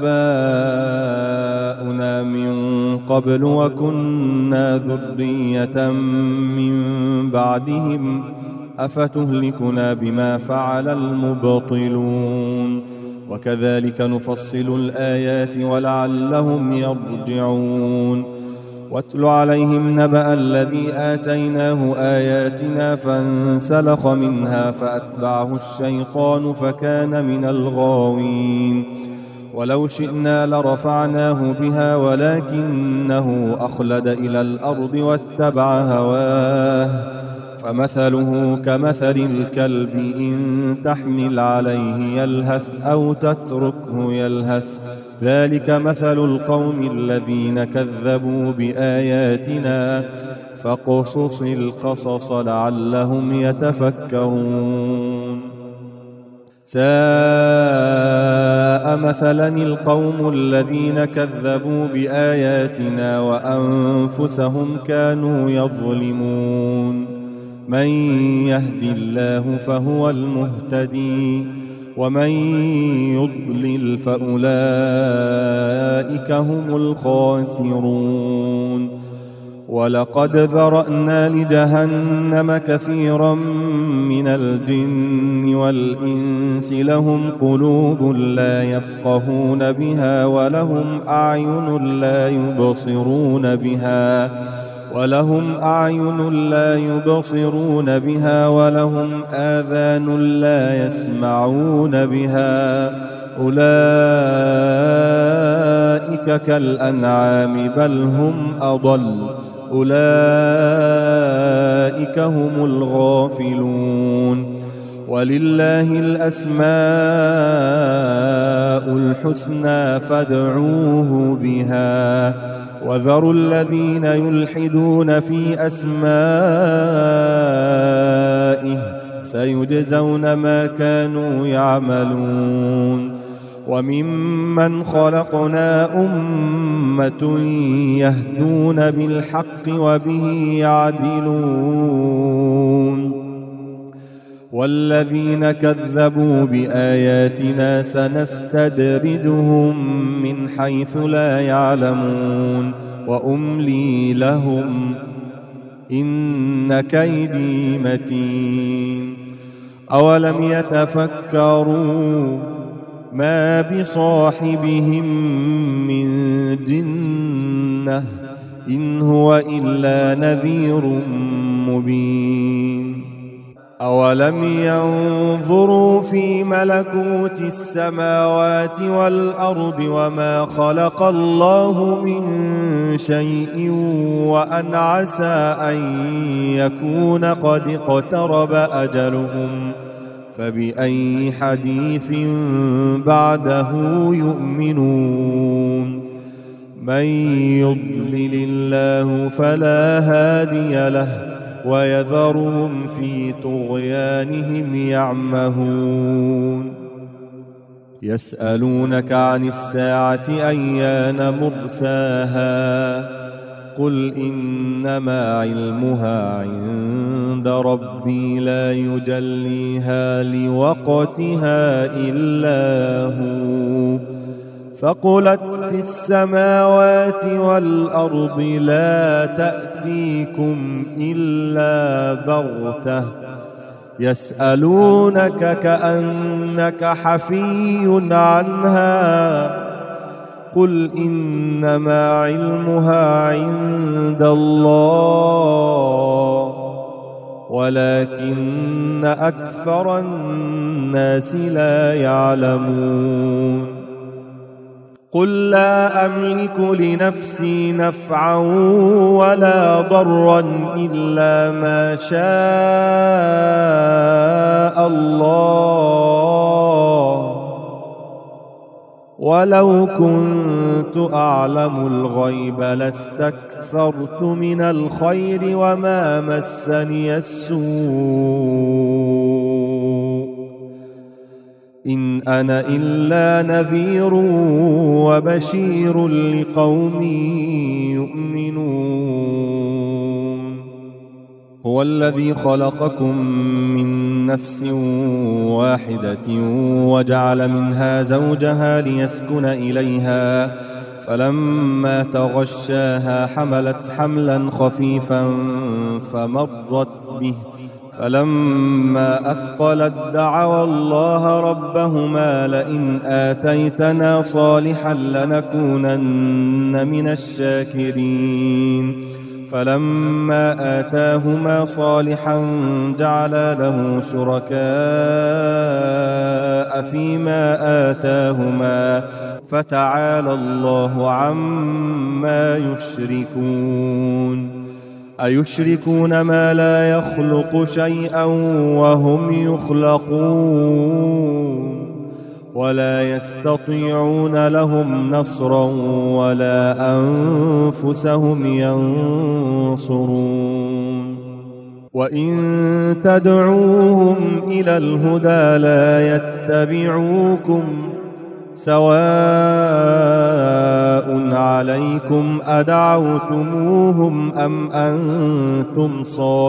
آباؤنا من قبل وكنا ذرية من بعدهم أفتهلكنا بما فعل المبطلون وكذلك نفصل الآيات ولعلهم يرجعون. واتل عليهم نبأ الذي آتيناه آياتنا فانسلخ منها فأتبعه الشيطان فكان من الغاوين. ولو شئنا لرفعناه بها ولكنه أخلد إلى الأرض واتبع هواه فمثله كمثل الكلب إن تحمل عليه يلهث أو تتركه يلهث ذلك مثل القوم الذين كذبوا بآياتنا فاقصص القصص لعلهم يتفكرون. ساء مثلا القوم الذين كذبوا بآياتنا وأنفسهم كانوا يظلمون. من يهد الله فهو المهتدي ومن يضلل فأولئك هم الخاسرون. ولقد ذرأنا لجهنم كثيرا من الجن والإنس لهم قلوب لا يفقهون بها ولهم أعين لا يبصرون بها ولهم آذان لا يسمعون بها أولئك كالأنعام بل هم أضل أولئك هم الغافلون. ولله الأسماء الحسنى فادعوه بها وذروا الذين يلحدون في أسمائه سيجزون ما كانوا يعملون. وممن خلقنا أمة يهدون بالحق وبه يعدلون والذين كذبوا بآياتنا سنستدرجهم من حيث لا يعلمون وأملي لهم إن كيدي متين. أولم يتفكروا ما بصاحبهم من جنة إن هو إلا نذير مبين. أولم ينظروا في ملكوت السماوات والأرض وما خلق الله من شيء وأن عسى أن يكون قد اقترب أجلهم فبأي حديث بعده يؤمنون. من يضلل الله فلا هادي له ويذرهم في طغيانهم يعمهون. يسألونك عن الساعة أيان مرساها قل إنما علمها عند ربي لا يجليها لوقتها إلا هو ثقلت في السماوات والأرض لا تأتيكم إلا بغتة يسألونك كأنك حفي عنها قل إنما علمها عند الله ولكن أكثر الناس لا يعلمون. قل لا أملك لنفسي نفعا ولا ضرا إلا ما شاء الله ولو كنت أعلم الغيب لاستكثرت من الخير وما مسني السوء إن أنا إلا نذير وبشير لقوم يؤمنون. هو الذي خلقكم من نفس واحدة وجعل منها زوجها ليسكن إليها فلما تغشاها حملت حملا خفيفا فمرت به فلما أثقلت دعوا الله ربهما لئن آتيتنا صالحا لنكونن من الشاكرين فلما آتاهما صالحا جعلا له شركاء فيما آتاهما فتعالى الله عما يشركون. أيشركون ما لا يخلق شيئا وهم يخلقون ولا يستطيعون لهم نصرا ولا أنفسهم ينصرون. وإن تدعوهم إلى الهدى لا يتبعوكم سواء عليكم أدعوتموهم أم أنتم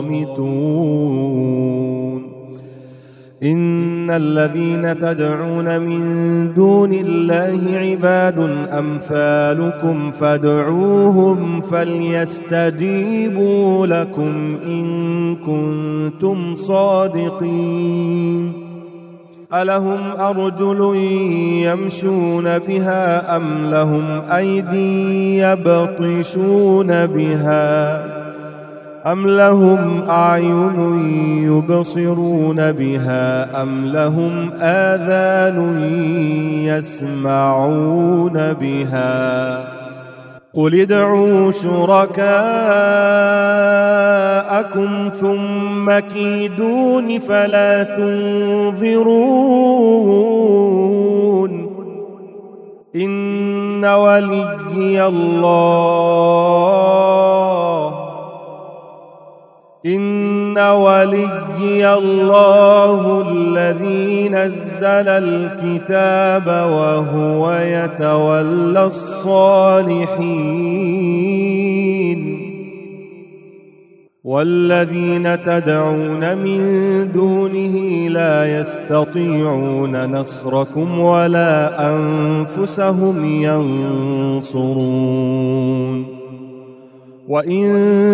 صامتون إن الذين تدعون من دون الله عباد أمثالكم فادعوهم فليستجيبوا لكم إن كنتم صادقين ألهم أرجل يمشون بها أم لهم أيدي يبطشون بها أم لهم أعين يبصرون بها أم لهم آذان يسمعون بها قل ادعوا شركاءكم ثم كيدون فلا تنظرون إن وليي الله الذي نزل الكتاب وهو يتولى الصالحين والذين تدعون من دونه لا يستطيعون نصركم ولا أنفسهم ينصرون وإن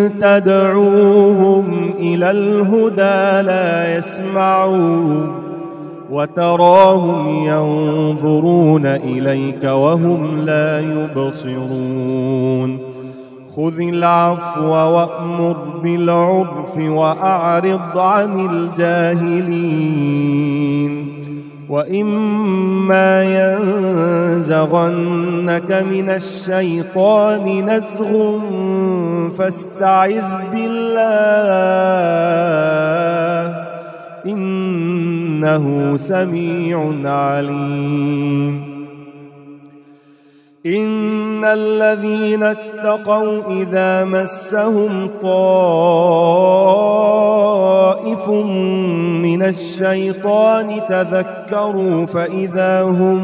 تدعوهم إلى الهدى لا يسمعون وتراهم ينظرون إليك وهم لا يبصرون خذ العفو وأمر بالعرف وأعرض عن الجاهلين وإما ينزغنك من الشيطان نزغ فاستعذ بالله إنه سميع عليم إن الذين اتقوا إذا مسهم طائف من الشيطان تذكروا فإذا هم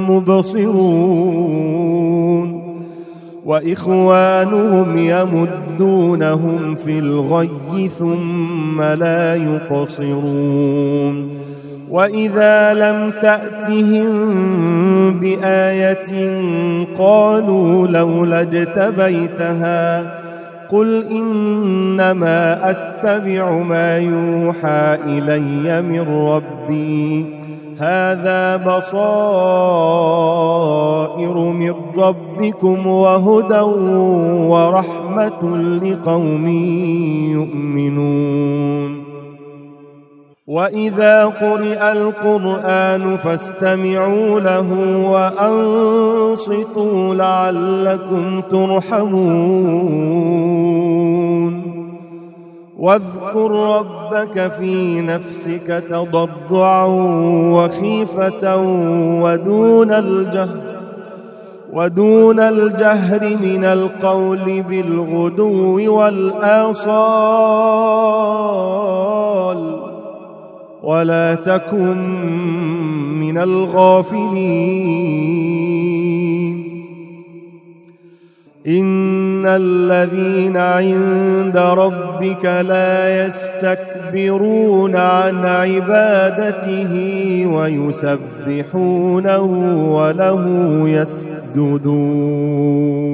مبصرون وإخوانهم يمدونهم في الغي ثم لا يقصرون وإذا لم تأتهم بآية قالوا لولا اجتبيتها قل إنما أتبع ما يوحى إلي من ربي هذا بصائر من ربكم وهدى ورحمة لقوم يؤمنون وإذا قرئ القرآن فاستمعوا له وأنصتوا لعلكم ترحمون واذكر ربك في نفسك تضرعا وخيفة ودون الجهر من القول بالغدو والآصال ولا تكن من الغافلين إن الذين عند ربك لا يستكبرون عن عبادته ويسبحونه وله يسجدون